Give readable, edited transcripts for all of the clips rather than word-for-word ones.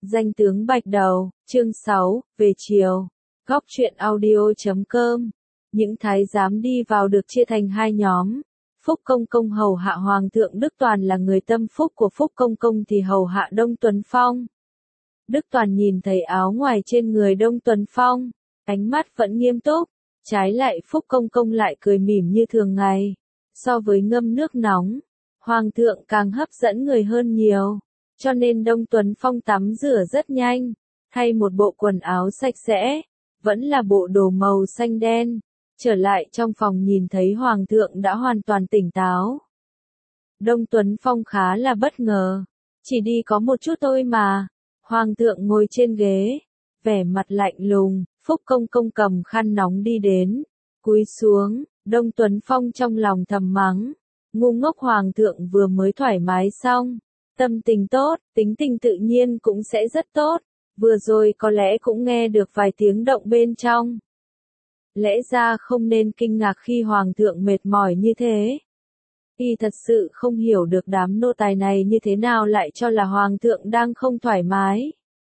Danh tướng Bạch Đầu, chương 6, về chiều. Góc truyện audio.com. Những thái giám đi vào được chia thành hai nhóm. Phúc Công Công hầu hạ Hoàng thượng Đức Toàn là người tâm phúc của Phúc Công Công thì hầu hạ Đông Tuấn Phong. Đức Toàn nhìn thấy áo ngoài trên người Đông Tuấn Phong, ánh mắt vẫn nghiêm túc, trái lại Phúc Công Công lại cười mỉm như thường ngày. So với ngâm nước nóng, Hoàng thượng càng hấp dẫn người hơn nhiều. Cho nên Đông Tuấn Phong tắm rửa rất nhanh, thay một bộ quần áo sạch sẽ, vẫn là bộ đồ màu xanh đen, trở lại trong phòng nhìn thấy Hoàng thượng đã hoàn toàn tỉnh táo. Đông Tuấn Phong khá là bất ngờ, chỉ đi có một chút thôi mà. Hoàng thượng ngồi trên ghế, vẻ mặt lạnh lùng, Phúc Công Công cầm khăn nóng đi đến, cúi xuống, Đông Tuấn Phong trong lòng thầm mắng, ngu ngốc. Hoàng thượng vừa mới thoải mái xong. Tâm tình tốt, tính tình tự nhiên cũng sẽ rất tốt. Vừa rồi có lẽ cũng nghe được vài tiếng động bên trong. Lẽ ra không nên kinh ngạc khi Hoàng thượng mệt mỏi như thế. Y thật sự không hiểu được đám nô tài này như thế nào lại cho là Hoàng thượng đang không thoải mái.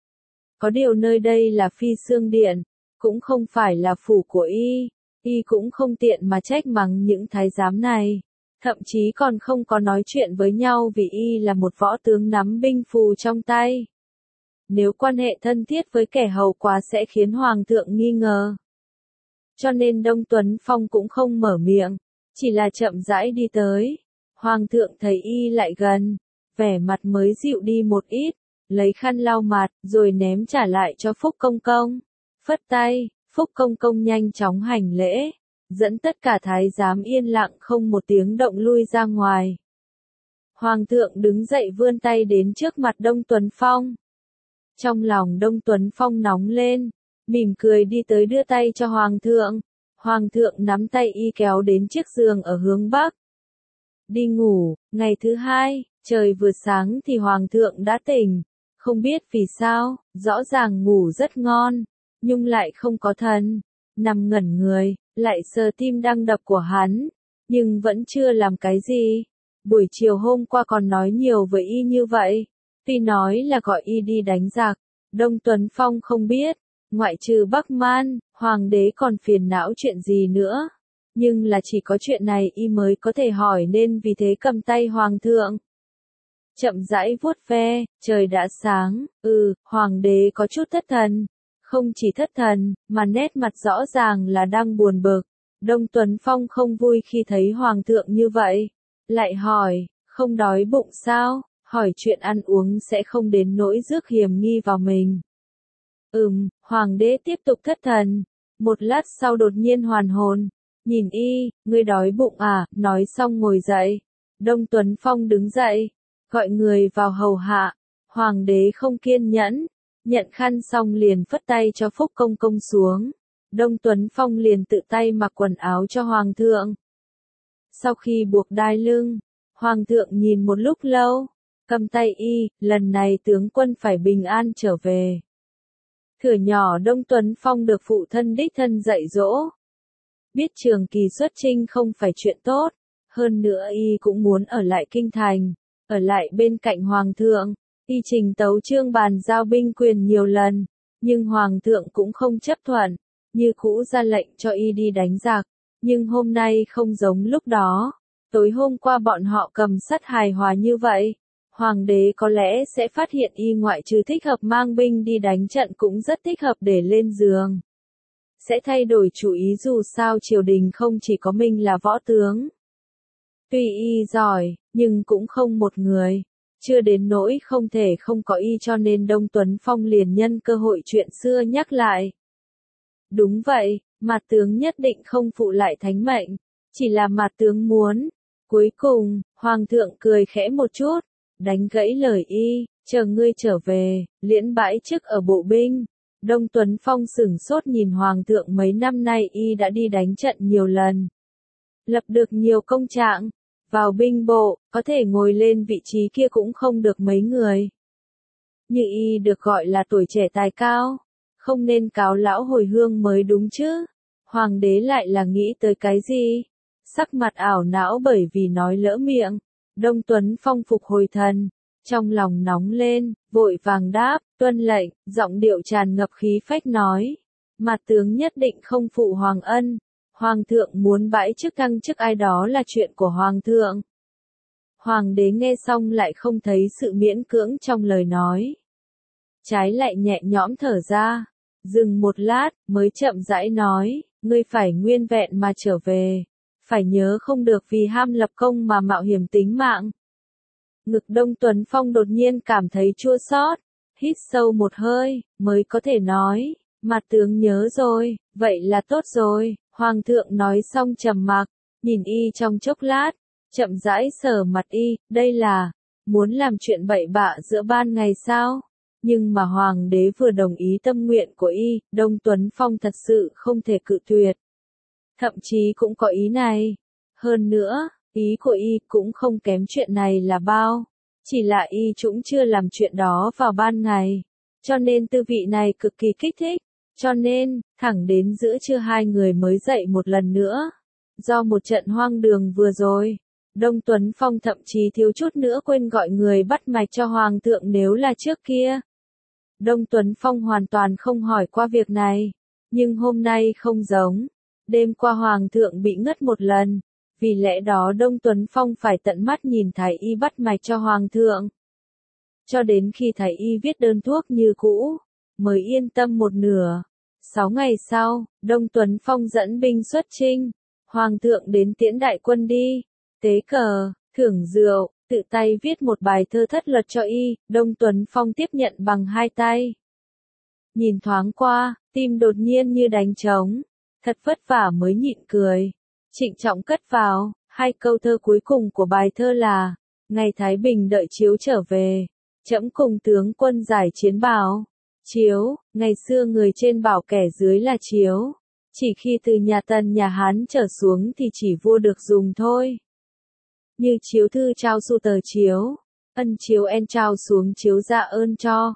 Có điều nơi đây là Phi Xương Điện, cũng không phải là phủ của Y cũng không tiện mà trách mắng những thái giám này. Thậm chí còn không có nói chuyện với nhau vì Y là một võ tướng nắm binh phù trong tay. Nếu quan hệ thân thiết với kẻ hầu quá sẽ khiến Hoàng thượng nghi ngờ. Cho nên Đông Tuấn Phong cũng không mở miệng, chỉ là chậm rãi đi tới. Hoàng thượng thấy Y lại gần, vẻ mặt mới dịu đi một ít, lấy khăn lau mặt, rồi ném trả lại cho Phúc Công Công. Phất tay, Phúc Công Công nhanh chóng hành lễ, dẫn tất cả thái giám yên lặng không một tiếng động lui ra ngoài. Hoàng thượng đứng dậy vươn tay đến trước mặt Đông Tuấn Phong. Trong lòng Đông Tuấn Phong nóng lên, mỉm cười đi tới đưa tay cho Hoàng thượng. Hoàng thượng nắm tay Y kéo đến chiếc giường ở hướng Bắc. Đi ngủ, ngày thứ hai, trời vừa sáng thì Hoàng thượng đã tỉnh. Không biết vì sao, rõ ràng ngủ rất ngon, nhưng lại không có thần. Nằm ngẩn người, lại sờ tim đang đập của hắn, nhưng vẫn chưa làm cái gì. Buổi chiều hôm qua còn nói nhiều với Y như vậy, tuy nói là gọi Y đi đánh giặc, Đông Tuấn Phong không biết, ngoại trừ Bắc Man, Hoàng đế còn phiền não chuyện gì nữa. Nhưng là chỉ có chuyện này Y mới có thể hỏi nên vì thế cầm tay Hoàng thượng. Chậm rãi vuốt ve, trời đã sáng, Hoàng đế có chút thất thần. Không chỉ thất thần, mà nét mặt rõ ràng là đang buồn bực. Đông Tuấn Phong không vui khi thấy Hoàng thượng như vậy. Lại hỏi, không đói bụng sao? Hỏi chuyện ăn uống sẽ không đến nỗi rước hiểm nghi vào mình. Hoàng đế tiếp tục thất thần. Một lát sau đột nhiên hoàn hồn. Nhìn Y, ngươi đói bụng à? Nói xong ngồi dậy. Đông Tuấn Phong đứng dậy, gọi người vào hầu hạ. Hoàng đế không kiên nhẫn. Nhận khăn xong liền phất tay cho Phúc Công Công xuống. Đông Tuấn Phong liền tự tay mặc quần áo cho Hoàng thượng. Sau khi buộc đai lưng, Hoàng thượng nhìn một lúc lâu, cầm tay Y, lần này tướng quân phải bình an trở về. Thuở nhỏ Đông Tuấn Phong được phụ thân đích thân dạy dỗ. Biết trường kỳ xuất chinh không phải chuyện tốt, hơn nữa Y cũng muốn ở lại kinh thành, ở lại bên cạnh Hoàng thượng. Y trình tấu chương bàn giao binh quyền nhiều lần, nhưng Hoàng thượng cũng không chấp thuận, như cũ ra lệnh cho Y đi đánh giặc. Nhưng hôm nay không giống lúc đó, tối hôm qua bọn họ cầm sắt hài hòa như vậy. Hoàng đế có lẽ sẽ phát hiện Y ngoại trừ thích hợp mang binh đi đánh trận cũng rất thích hợp để lên giường. Sẽ thay đổi chủ ý dù sao triều đình không chỉ có mình là võ tướng. Tuy Y giỏi, nhưng cũng không một người. Chưa đến nỗi không thể không có Y cho nên Đông Tuấn Phong liền nhân cơ hội chuyện xưa nhắc lại. Đúng vậy, Mạt tướng nhất định không phụ lại thánh mệnh, chỉ là Mạt tướng muốn. Cuối cùng, Hoàng thượng cười khẽ một chút, đánh gãy lời Y, chờ ngươi trở về, liễn bãi chức ở bộ binh. Đông Tuấn Phong sửng sốt nhìn Hoàng thượng mấy năm nay Y đã đi đánh trận nhiều lần, lập được nhiều công trạng. Vào binh bộ, có thể ngồi lên vị trí kia cũng không được mấy người. Như Y được gọi là tuổi trẻ tài cao, không nên cáo lão hồi hương mới đúng chứ. Hoàng đế lại là nghĩ tới cái gì? Sắc mặt ảo não bởi vì nói lỡ miệng. Đông Tuấn Phong phục hồi thần, trong lòng nóng lên, vội vàng đáp, tuân lệnh, giọng điệu tràn ngập khí phách nói. Mặt tướng nhất định không phụ hoàng ân, hoàng thượng muốn bãi chức thăng chức ai đó là chuyện của hoàng thượng. Hoàng đế nghe xong lại không thấy sự miễn cưỡng trong lời nói. Trái lại nhẹ nhõm thở ra, dừng một lát, mới chậm rãi nói, ngươi phải nguyên vẹn mà trở về, phải nhớ không được vì ham lập công mà mạo hiểm tính mạng. Ngực Đông Tuấn Phong đột nhiên cảm thấy chua xót, hít sâu một hơi, mới có thể nói, mặt tướng nhớ rồi, vậy là tốt rồi. Hoàng thượng nói xong trầm mặc, nhìn y trong chốc lát, chậm rãi sờ mặt y, đây là, muốn làm chuyện bậy bạ giữa ban ngày sao? Nhưng mà hoàng đế vừa đồng ý tâm nguyện của y, Đông Tuấn Phong thật sự không thể cự tuyệt. Thậm chí cũng có ý này. Hơn nữa, ý của y cũng không kém chuyện này là bao. Chỉ là y cũng chưa làm chuyện đó vào ban ngày. Cho nên tư vị này cực kỳ kích thích. Cho nên, thẳng đến giữa trưa hai người mới dậy một lần nữa. Do một trận hoang đường vừa rồi, Đông Tuấn Phong thậm chí thiếu chút nữa quên gọi người bắt mạch cho hoàng thượng nếu là trước kia. Đông Tuấn Phong hoàn toàn không hỏi qua việc này. Nhưng hôm nay không giống. Đêm qua hoàng thượng bị ngất một lần. Vì lẽ đó Đông Tuấn Phong phải tận mắt nhìn thái y bắt mạch cho hoàng thượng. Cho đến khi thái y viết đơn thuốc như cũ, mới yên tâm một nửa. 6 ngày sau, Đông Tuấn Phong dẫn binh xuất chinh. Hoàng thượng đến tiễn đại quân đi. Tế cờ, thưởng rượu, tự tay viết một bài thơ thất luật cho y. Đông Tuấn Phong tiếp nhận bằng hai tay. Nhìn thoáng qua, tim đột nhiên như đánh trống. Thật vất vả mới nhịn cười. Trịnh trọng cất vào, hai câu thơ cuối cùng của bài thơ là, ngày Thái Bình đợi chiếu trở về, trẫm cùng tướng quân giải chiến bảo. Chiếu, ngày xưa người trên bảo kẻ dưới là chiếu. Chỉ khi từ nhà Tần nhà Hán trở xuống thì chỉ vua được dùng thôi. Như chiếu thư trao su tờ chiếu, ân chiếu en trao xuống chiếu dạ ơn cho.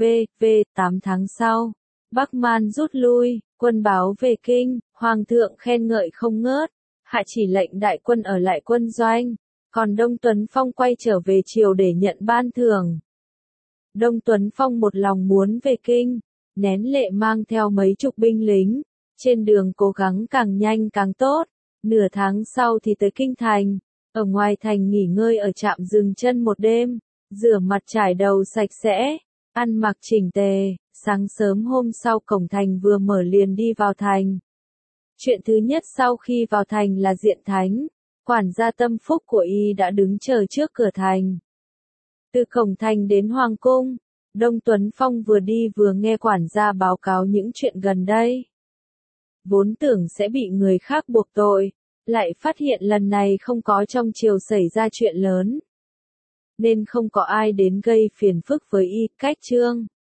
8 tháng sau, Bắc Man rút lui, quân báo về kinh, hoàng thượng khen ngợi không ngớt, hạ chỉ lệnh đại quân ở lại quân doanh, còn Đông Tuấn Phong quay trở về triều để nhận ban thưởng. Đông Tuấn Phong một lòng muốn về kinh, nén lệ mang theo mấy chục binh lính, trên đường cố gắng càng nhanh càng tốt, nửa tháng sau thì tới kinh thành, ở ngoài thành nghỉ ngơi ở trạm dừng chân một đêm, rửa mặt trải đầu sạch sẽ, ăn mặc chỉnh tề, sáng sớm hôm sau cổng thành vừa mở liền đi vào thành. Chuyện thứ nhất sau khi vào thành là diện thánh, quản gia tâm phúc của y đã đứng chờ trước cửa thành. Từ cổng thành đến hoàng cung, Đông Tuấn Phong vừa đi vừa nghe quản gia báo cáo những chuyện gần đây. Vốn tưởng sẽ bị người khác buộc tội, lại phát hiện lần này không có trong triều xảy ra chuyện lớn. Nên không có ai đến gây phiền phức với y, cách chương.